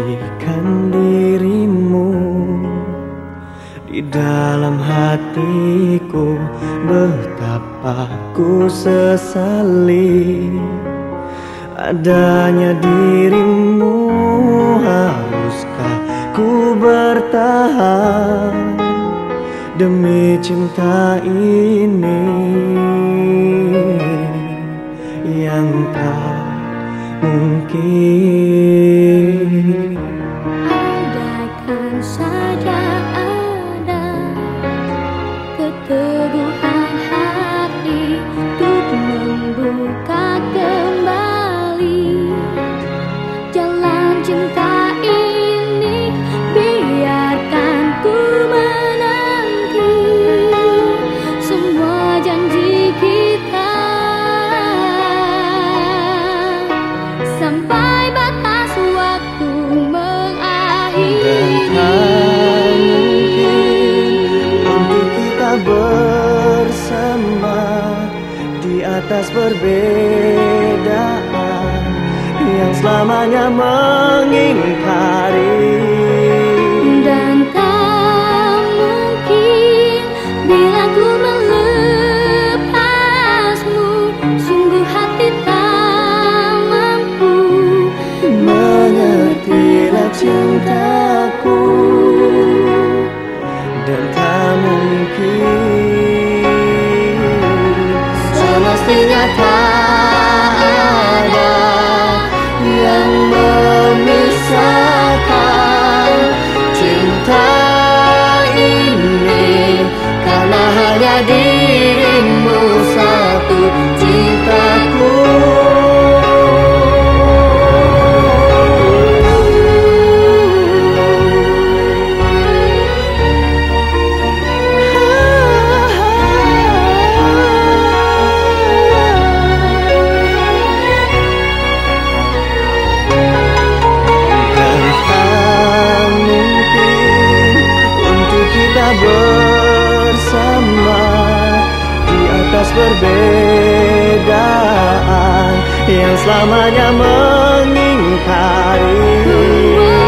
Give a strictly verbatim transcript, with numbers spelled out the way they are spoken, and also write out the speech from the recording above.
mengabaikan dirimu di dalam hatiku. Betapa ku sesali adanya dirimu. Haruskah ku bertahan demi cinta ini yang tak mungkin? Andaikan saja ada keteguhan hati untuk membuka kembali jalan cinta ini, biarkan ku menanti semua janji kita sampai batas waktu mengakhiri. Dan tak mungkin untuk kita bersama di atas perbedaan yang selamanya mengingkari. Dan tak mungkin bila ku melepasmu, sungguh hati tak mampu Mengertilah cintaku. Dan tak mungkin semestinya tak ada yang memisahkan cinta ini, karena hanya dirimu satu cintaku. Bersama di atas perbedaan yang selamanya mengingkari.